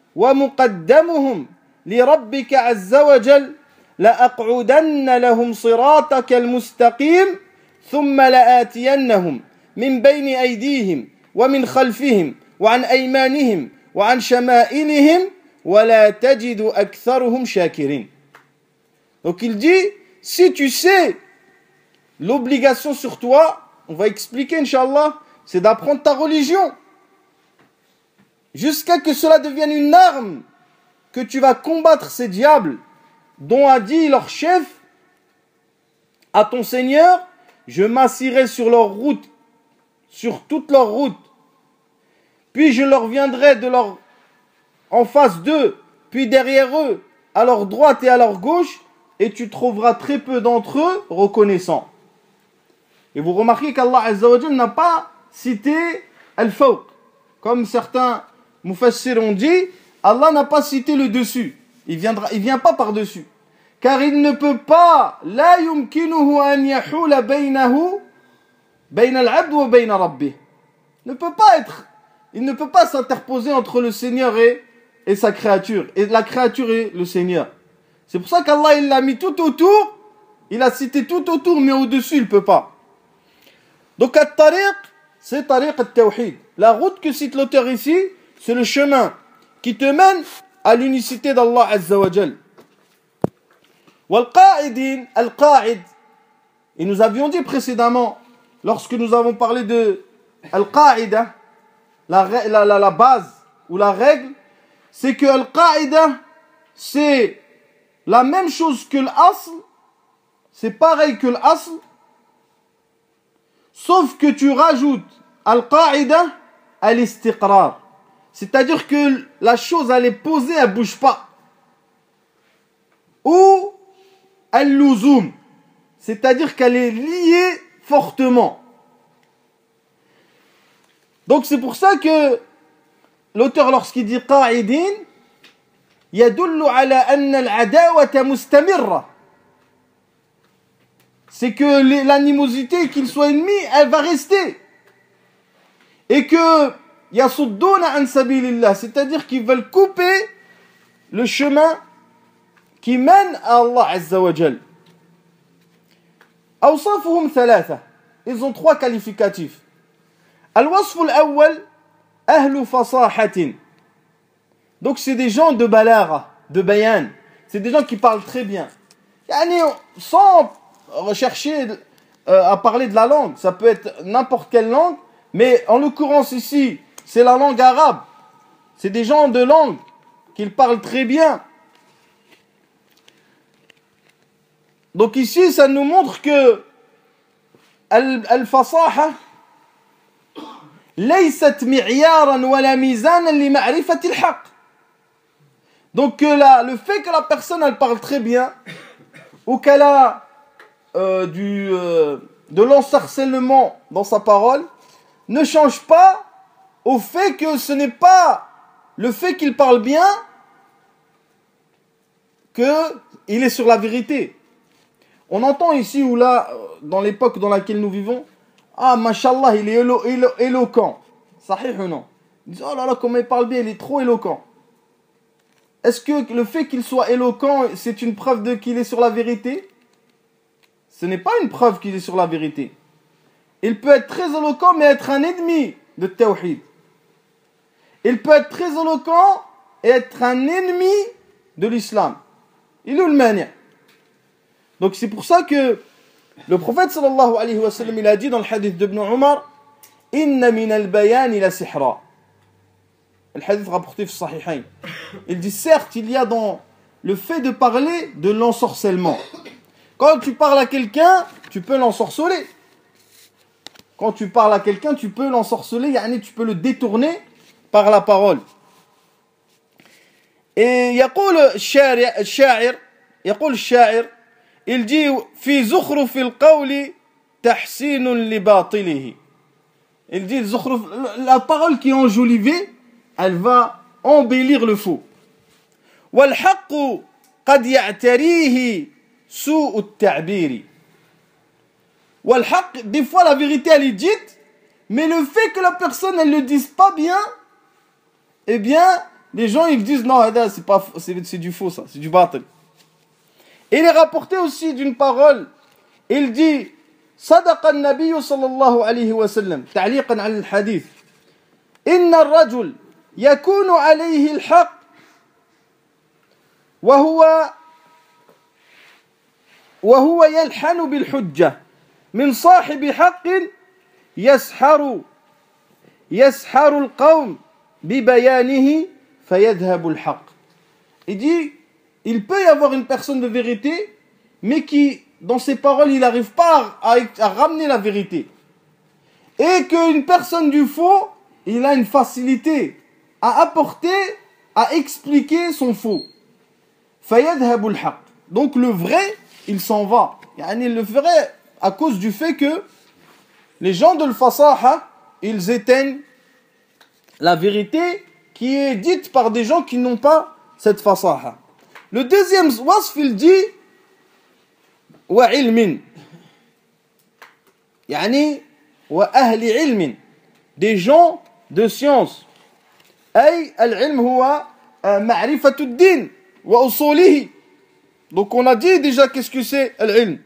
ومقدمهم لربك عز وجل لأقعدن لهم صراطك المستقيم ثم لآتينهم من بين أيديهم ومن خلفهم وعن أيمانهم وعن شمائلهم ولا تجد أكثرهم شاكرين. Donc il dit, si tu sais l'obligation sur toi, on va expliquer Inch'Allah, c'est d'apprendre ta religion. Jusqu'à que cela devienne une arme, que tu vas combattre ces diables, dont a dit leur chef à ton Seigneur, je m'assirai sur leur route, sur toute leur route, puis je leur viendrai en face d'eux, puis derrière eux, à leur droite et à leur gauche, et tu trouveras très peu d'entre eux reconnaissants. Et vous remarquez qu'Allah Azza wa Jal n'a pas cité al-fawq. Comme certains mufassir ont dit, Allah n'a pas cité le dessus. Il vient pas par-dessus. Car il ne peut pas, la yumkinuhu an yahula baynahu, bayna al-abd wa bayna rabbih. Il ne peut pas s'interposer entre le Seigneur et sa créature, et la créature et le Seigneur. C'est pour ça qu'Allah il l'a mis tout autour, il a cité tout autour, mais au-dessus il ne peut pas. Donc at-tariq, c'est tariq at-tawhid. La route que cite l'auteur ici, c'est le chemin qui te mène à l'unicité d'Allah Azza wa Jal. Wal-qa'idin, al-qa'id. Et nous avions dit précédemment, lorsque nous avons parlé de al-qa'ida, la base ou la règle, c'est que al-qa'ida, c'est la même chose que l'asl, c'est pareil que l'asl, sauf que tu rajoutes al-qa'ida à l'istiqrar. C'est-à-dire que la chose, elle est posée, elle ne bouge pas. Ou al-luzum, c'est-à-dire qu'elle est liée fortement. Donc c'est pour ça que l'auteur, lorsqu'il dit qa'idin, يدل على أن العداوة مستمرة. C'est que l'animosité, qu'il soit ennemi, elle va rester. Et que yasudduna an sabilillah, c'est-à-dire qu'ils veulent couper le chemin qui mène à Allah Azza wa Jal. أوصافهم ثلاثة. ils ont trois qualificatifs. Al-wasf al-awwal, ahlu fasahatin. Donc c'est des gens de balagha, de bayan. C'est des gens qui parlent très bien. Yani, sans rechercher à parler de la langue. Ça peut être n'importe quelle langue, mais en l'occurrence ici, c'est la langue arabe. C'est des gens de langue qui parlent très bien. Donc ici, ça nous montre que al-fasaha laysat mi'yaran wala mizanan li ma'rifati al-haqq. Donc le fait que la personne elle parle très bien ou qu'elle a de l'ensorcellement dans sa parole ne change pas au fait que ce n'est pas le fait qu'il parle bien qu'il est sur la vérité. On entend ici ou là, dans l'époque dans laquelle nous vivons, ah, mashallah, il est éloquent. Sahih ou non? Ils disent, oh là là, comment il parle bien, il est trop éloquent. Est-ce que le fait qu'il soit éloquent, c'est une preuve qu'il est sur la vérité? Ce n'est pas une preuve qu'il est sur la vérité. Il peut être très éloquent, mais être un ennemi de Tawhid. Il peut être très éloquent et être un ennemi de l'islam. Il est le mania. Donc c'est pour ça que le prophète sallallahu alayhi wa sallam, il a dit dans le hadith d'Ibn Umar, Inna min al-bayan ila sihra. Le hadith rapporté في الصحيحين. Il dit certes, il y a dans le fait de parler de l'ensorcellement. Quand tu parles à quelqu'un, tu peux l'ensorceler. Quand tu parles à quelqu'un, tu peux l'ensorceler, yani tu peux le détourner par la parole. Et يقول الشاعر il dit في زخرف القول تحسين لباطله. Il dit la parole qui est enjolivée, elle va embellir le faux. والحق قد يعتريه سوء التعبير. والحق, des fois la vérité elle est dite, mais le fait que la personne elle le dise pas bien, eh bien les gens ils disent non, c'est du faux ça, c'est du batil. Il est rapporté aussi d'une parole, il dit صدق النبي صلى الله عليه وسلم تعليقا على الحديث إن الرجل يكون عليه الحق وهو يلحن بالحجة من صاحب حق يسحر القوم ببيانه فيذهب الحق. Il dit il peut y avoir une personne de vérité mais qui dans ses paroles il n'arrive pas à ramener la vérité, et qu'une personne du faux il a une facilité à apporter, à expliquer son faux. فيذهب الحق. Donc le vrai il s'en va, yani le vrai à cause du fait que les gens de l'fasaha ils éteignent la vérité qui est dite par des gens qui n'ont pas cette fasaha. Le deuxième wasf il dit wa ilmin, yani wa ahli ilmin, des gens de science. Ay al-ilm huwa ma'rifatu ad-din wa usulihi. Donc on a dit déjà qu'est-ce que c'est al-ilm.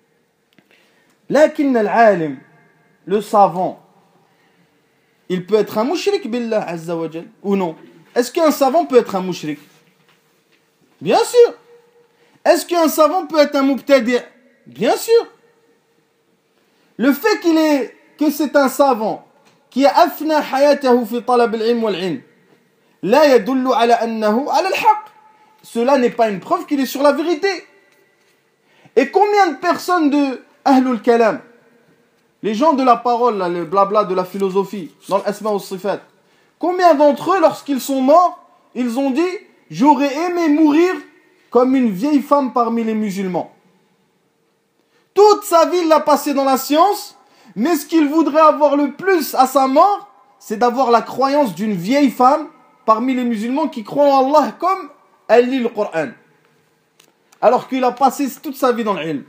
Lakin al-alim, le savant, il peut être un mushrik billah azza wa jal ou non? Est-ce qu'un savant peut être un mushrik? Bien sûr. Est-ce qu'un savant peut être un mubtadi'? Bien sûr. Le fait que c'est un savant qui a afna hayatahu fi talab al-ilm wal-ilm la yadullu ala annahu ala al-haq. Cela n'est pas une preuve qu'il est sur la vérité. Et combien de personnes de ahlul kalam, les gens de la parole, là, le blabla de la philosophie, dans l'asma wa sifat, combien d'entre eux, lorsqu'ils sont morts, ils ont dit « J'aurais aimé mourir comme une vieille femme parmi les musulmans ». Toute sa vie, il l'a passé dans la science, mais ce qu'il voudrait avoir le plus à sa mort, c'est d'avoir la croyance d'une vieille femme parmi les musulmans qui croient en Allah comme elle lit le Coran. Alors qu'il a passé toute sa vie dans l'ilm.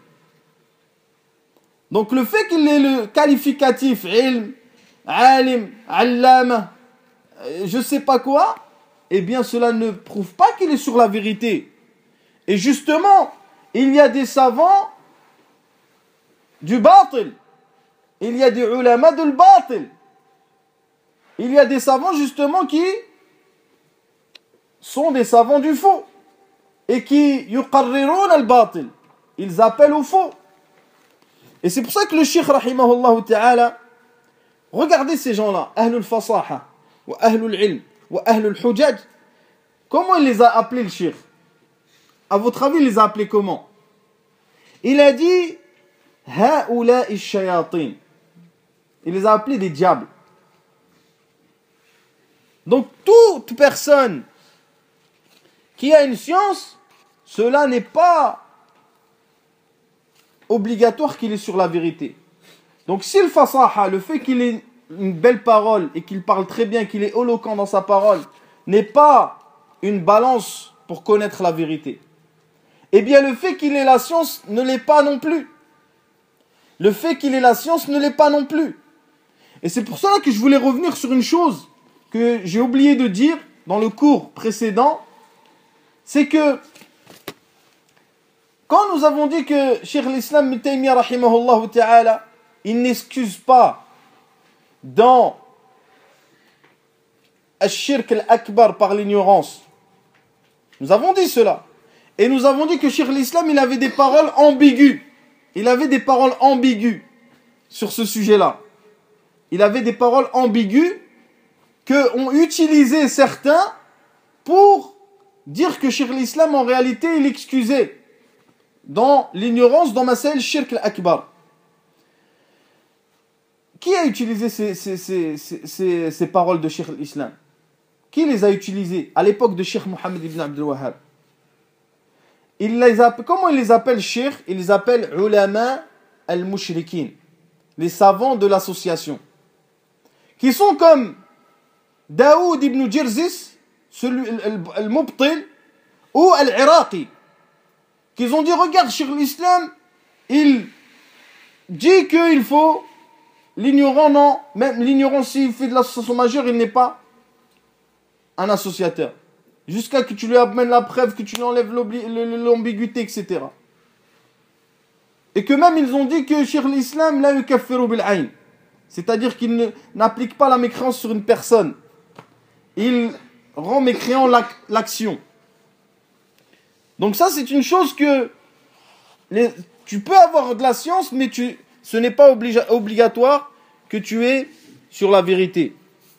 Donc le fait qu'il ait le qualificatif ilm, alim, allama, je sais pas quoi, eh bien cela ne prouve pas qu'il est sur la vérité. Et justement, il y a des savants du batil il y a des ulama de l'batil. Il y a des savants justement qui sont des savants du faux et qui yuqarrirun al-batil. Ils appellent au faux. Et c'est pour ça que le Cheikh rahimahullah ta'ala, regardez ces gens-là, ahlul fasaha, wa ahlul ilm, wa ahlul hujaj. Comment il les a appelés le Cheikh? À votre avis, il les a appelés comment? Il a dit ha'ula'i shayatin. Il les a appelés des diables. Donc toute personne qui a une science, cela n'est pas obligatoire qu'il est sur la vérité. Donc si le fasaha, le fait qu'il ait une belle parole et qu'il parle très bien, qu'il est éloquent dans sa parole, n'est pas une balance pour connaître la vérité, eh bien le fait qu'il ait la science ne l'est pas non plus. Le fait qu'il ait la science ne l'est pas non plus. Et c'est pour cela que je voulais revenir sur une chose que j'ai oublié de dire dans le cours précédent, c'est que quand nous avons dit que Cheikh l'Islam Ibn Taymiyyah rahimahullah ta'ala, il n'excuse pas dans al-shirk al-akbar par l'ignorance, nous avons dit cela. Et nous avons dit que Cheikh l'Islam, il avait des paroles ambiguës. Il avait des paroles ambiguës sur ce sujet-là. Il avait des paroles ambiguës que ont utilisé certains pour dire que Cheikh l'Islam, en réalité, il excusait dans l'ignorance, dans Masail Shirk al-Akbar. Qui a utilisé ces paroles de Cheikh l'Islam? Qui les a utilisées à l'époque de Cheikh Mohammed ibn Abdul Wahhab? Comment il les appelle Cheikh? Il les appelle ulama al-mushrikin, les savants de l'association, qui sont comme Daoud ibn Jirzis, al-Mubtil, ou al-Iraqi, qui ont dit, regarde, Cheikh l'Islam, il dit qu'il faut l'ignorant, non, même l'ignorant, s'il fait de l'association majeure, il n'est pas un associateur. Jusqu'à que tu lui amènes la preuve, que tu lui enlèves l'ambiguïté, etc. Et que même ils ont dit que Cheikh l'Islam, la yukaffiru bil ayn, c'est-à-dire qu'il n'applique pas la mécréance sur une personne. Il rend mécréant l'action. Donc ça, c'est une chose que tu peux avoir de la science, mais ce n'est pas obligatoire que tu es sur la vérité.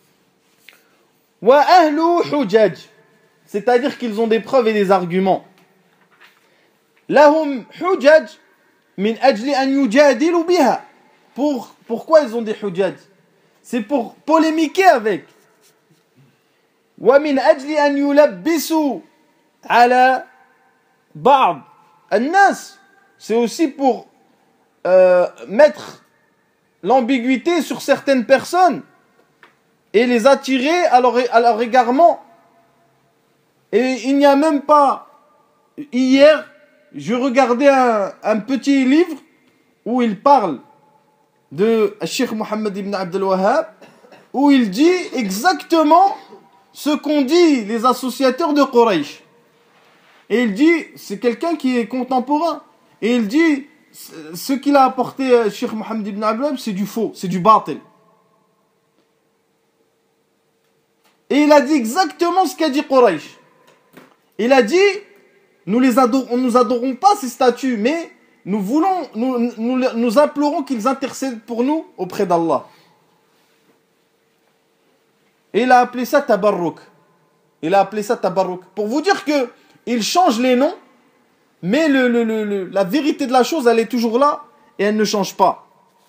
Wa ahlu hujaj, c'est-à-dire qu'ils ont des preuves et des arguments. Lahum hujaj min ajli an yujadilu biha. Pourquoi ils ont des hujaj? C'est pour polémiquer avec. Wa min ajli an yulabbisu ala ba'd an-nas. C'est aussi pour mettre l'ambiguïté sur certaines personnes et les attirer à leur égarement. Et il n'y a même pas... Hier, je regardais un petit livre où il parle de Cheikh Mohammed ibn Abdul Wahhab, où il dit exactement ce qu'ont dit les associateurs de Quraysh. Et il dit, c'est quelqu'un qui est contemporain, et il dit, ce qu'il a apporté Cheikh Mohammed ibn Abdul Wahhab, c'est du faux, c'est du batil. Et il a dit exactement ce qu'a dit Quraysh. Il a dit, nous adorons pas ces statues, mais nous implorons qu'ils intercèdent pour nous auprès d'Allah. Et il a appelé ça tabarruk. Pour vous dire que il change les noms, mais la vérité de la chose, elle est toujours là et elle ne change pas.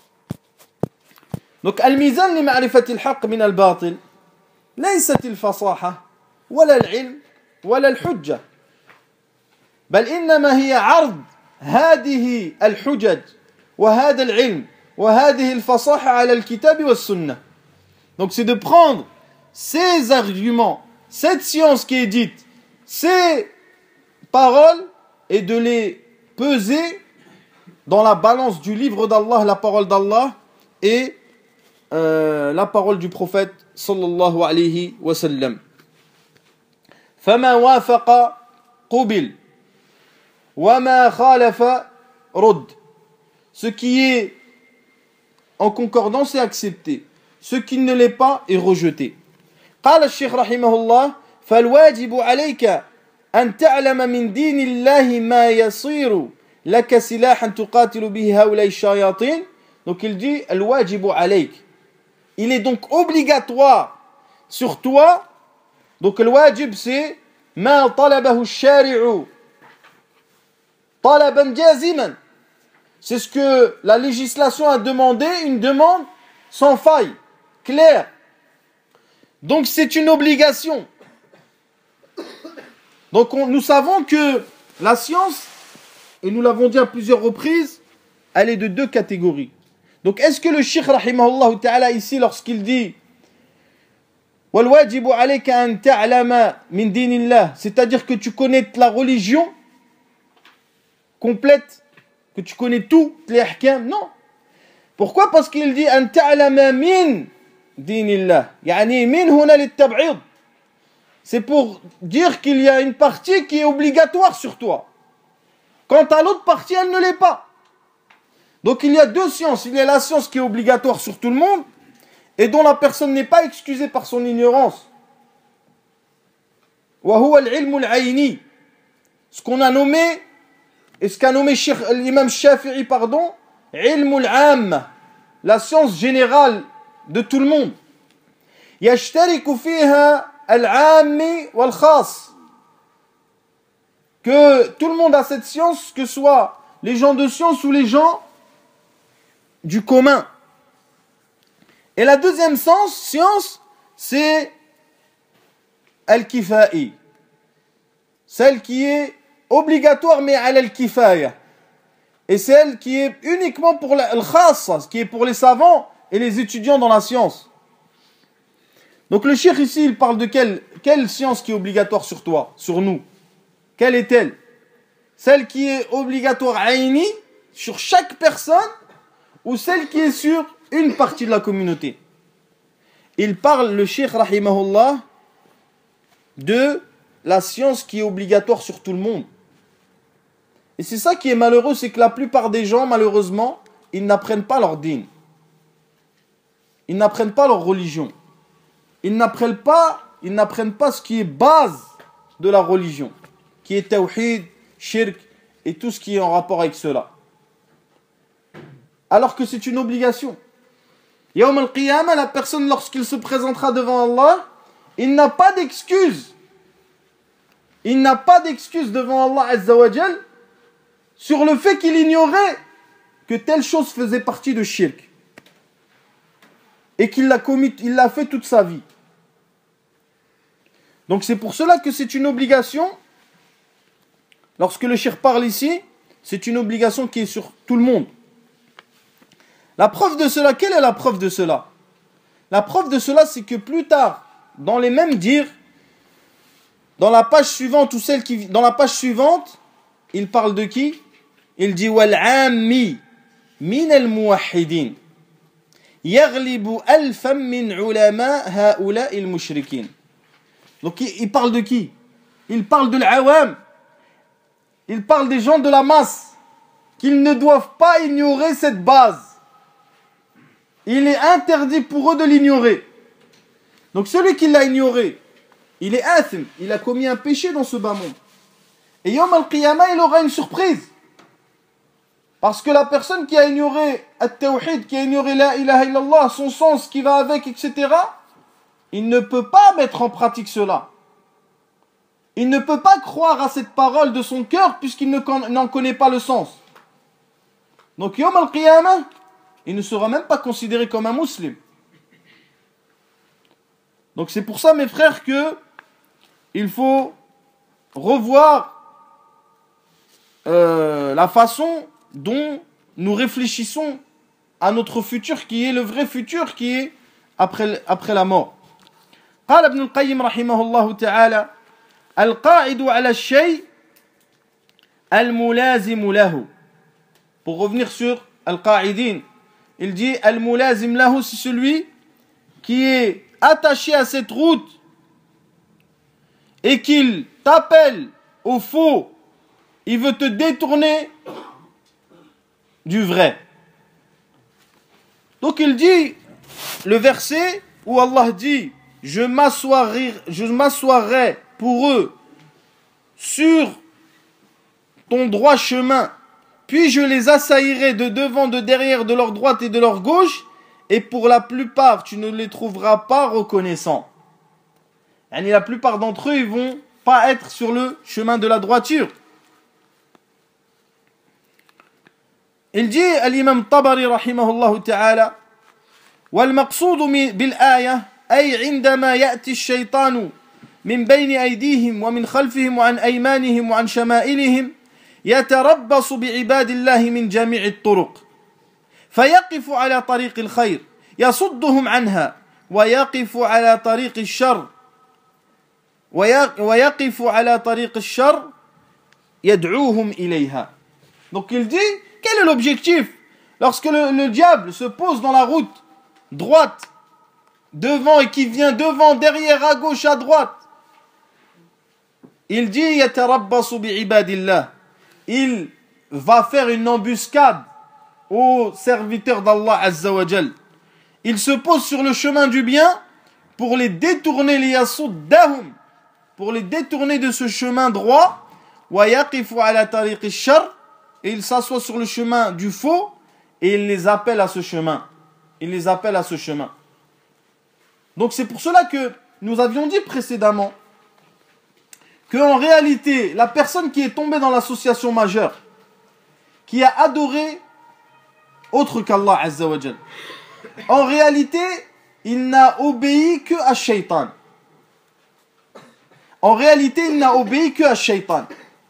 Donc, al-mizan li ma'rifati al-haqq min al-batil, laysat al-fasaha, wala al-ilm, wala al-hujja. بل إنما هي عرض هذه الحجج وهذا العلم وهذه الفصاحة على الكتاب والسنة. Donc c'est de prendre ces arguments, cette science qui est dite, ces paroles, et de les peser dans la balance du livre d'Allah, la parole d'Allah, et la parole du prophète sallallahu alayhi wa sallam. فما وافق قبل وما خالف رد. Ce qui est en concordance est accepté. Ce qui ne l'est pas est rejeté. قال الشيخ رحمه الله فالواجب عليك أن تعلم من دين الله ما يصير لك سلاحا تقاتل به هؤلاء الشياطين. Donc il dit الواجب عليك. Il est donc obligatoire sur toi. Donc le wajib c'est ما طلبه الشارع طلبا جازما. C'est ce que la législation a demandé, une demande sans faille, claire. Donc c'est une obligation. Donc nous savons que la science, et nous l'avons dit à plusieurs reprises, elle est de deux catégories. Donc est-ce que le Cheikh rahimahullah ta'ala ici, lorsqu'il dit وَالْوَاجِبُ عَلَيْكَ أَن تَعْلَمَ مِنْ دِينِ اللَّهِ, c'est-à-dire que tu connais la religion complète, que tu connais toutes les ahkam? Non. Pourquoi? Parce qu'il dit أن تعلم من دين الله. يعني من هنا للتبعيض. C'est pour dire qu'il y a une partie qui est obligatoire sur toi. Quant à l'autre partie, elle ne l'est pas. Donc il y a deux sciences. Il y a la science qui est obligatoire sur tout le monde et dont la personne n'est pas excusée par son ignorance. وهو العلم العيني. Ce qu'on a nommé, et ce qu'a nommé l'imam Shafi'i, pardon, علم العام, la science générale de tout le monde. يشترك فيها العام والخاص. Que tout le monde a cette science, que ce soit les gens de science ou les gens du commun. Et la deuxième science, c'est al-kifa'i. Celle qui est obligatoire mais al-kifaya. Et celle qui est uniquement pour al-khassa, qui est pour les savants et les étudiants dans la science. Donc le cheikh ici, il parle de quelle science qui est obligatoire sur toi, sur nous? Quelle est-elle? Celle qui est obligatoire aïni, sur chaque personne, ou celle qui est sur une partie de la communauté? Il parle, le cheikh rahimahullah, de la science qui est obligatoire sur tout le monde. Et c'est ça qui est malheureux, c'est que la plupart des gens, malheureusement, ils n'apprennent pas leur dîn. Ils n'apprennent pas leur religion. Ils n'apprennent pas ce qui est base de la religion, qui est tawhid, shirk et tout ce qui est en rapport avec cela. Alors que c'est une obligation. Yawm al-Qiyamah, la personne, lorsqu'il se présentera devant Allah, il n'a pas d'excuse. Il n'a pas d'excuse devant Allah Azza wa Jal sur le fait qu'il ignorait que telle chose faisait partie de shirk. Et qu'il l'a commis, il l'a fait toute sa vie. Donc c'est pour cela que c'est une obligation. Lorsque le cheikh parle ici, c'est une obligation qui est sur tout le monde. La preuve de cela, quelle est la preuve de cela? La preuve de cela, c'est que plus tard, dans les mêmes dires, dans la page suivante, dans la page suivante, il parle de qui? Il dit وَالْعَامِّ مِنَ الْمُوَحِّدِينَ يَغْلِبُ أَلْفًا مِنْ عُلَمَاء هَؤُلَاءِ الْمُشْرِكِينَ. Donc il parle de qui? Il parle de l'awam. Il parle des gens de la masse, qu'ils ne doivent pas ignorer cette base. Il est interdit pour eux de l'ignorer. Donc celui qui l'a ignoré, il est athim, il a commis un péché dans ce bas monde. Et Yawm al-Qiyamah, il aura une surprise. Parce que la personne qui a ignoré at-tawhid, qui a ignoré la ilaha illallah, son sens qui va avec, etc., il ne peut pas mettre en pratique cela. Il ne peut pas croire à cette parole de son cœur puisqu'il n'en connaît pas le sens. Donc Yawm al-Qiyamah, il ne sera même pas considéré comme un musulman. Donc c'est pour ça, mes frères, que il faut revoir la façon dont nous réfléchissons à notre futur, qui est le vrai futur, qui est après la mort. قال ابن القيم رحمه الله تعالى القاعد على الشيء الملازم له. Pour revenir sur Al-Qa'idin, il dit Al-Mulazim lahu, c'est celui qui est attaché à cette route et qu'il t'appelle au faux, il veut te détourner du vrai. Donc il dit, le verset où Allah dit, je m'assoirai pour eux sur ton droit chemin, puis je les assaillirai de devant, de derrière, de leur droite et de leur gauche, et pour la plupart, tu ne les trouveras pas reconnaissants. Et la plupart d'entre eux, ils vont pas être sur le chemin de la droiture. Il dit à l'imam Tabari rahimahullah ta'ala, والمقصود بالآية أي عندما يأتي الشيطان من بين أيديهم ومن خلفهم وعن أيمانهم وعن شمائلهم يتربص بعباد الله من جميع الطرق فيقف على طريق الخير يصدهم عنها ويقف على طريق الشر ويقف على طريق الشر يدعوهم إليها. Donc il dit, quel est l'objectif lorsque le diable se pose dans la route droite, devant et qui vient devant, derrière, à gauche, à droite? Il dit, yatarabbasu bi'ibadillah. Il va faire une embuscade aux serviteurs d'Allah Azza wa Jal. Il se pose sur le chemin du bien pour les détourner, liyasuddahum, pour les détourner de ce chemin droit, wa yaqifu ala tariq ash-shar, et il s'assoit sur le chemin du faux et il les appelle à ce chemin. Il les appelle à ce chemin. Donc c'est pour cela que nous avions dit précédemment qu'en réalité, la personne qui est tombée dans l'association majeure, qui a adoré autre qu'Allah Azza wa Jal, en réalité, il n'a obéi que à Shaitan. En réalité, il n'a obéi que à Shaitan.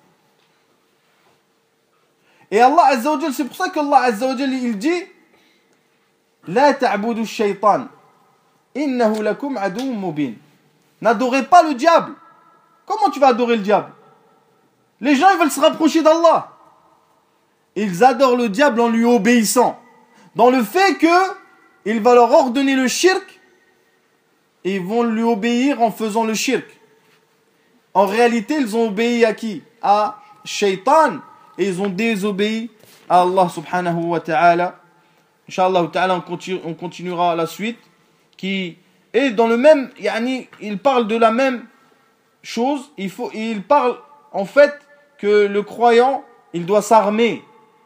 Et Allah Azza wa Jal, c'est pour ça qu'Allah Azza wa Jal, il dit La ta'budu shaytan innahu lakum aduwwun mubin. N'adorez pas le diable. Comment tu vas adorer le diable? Les gens, ils veulent se rapprocher d'Allah. Ils adorent le diable en lui obéissant. Dans le fait que il va leur ordonner le shirk et ils vont lui obéir en faisant le shirk. En réalité, ils ont obéi à qui? À Shaitan. Et ils ont désobéi à Allah subhanahu wa ta'ala. Inch'Allah ta'ala, on continuera la suite. Qui est dans le même, il parle de la même chose. Il parle en fait que le croyant, il doit s'armer.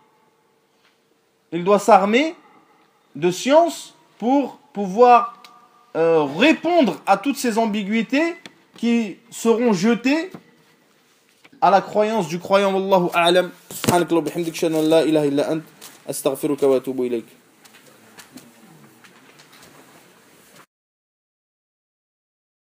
Il doit s'armer de science pour pouvoir répondre à toutes ces ambiguïtés qui seront jetées à la croyance du croyant. Wallahu a'lam. Subhanakallah bihamdik, shana la ilaha illa ant, astaghfiruka wa atubu ilayk.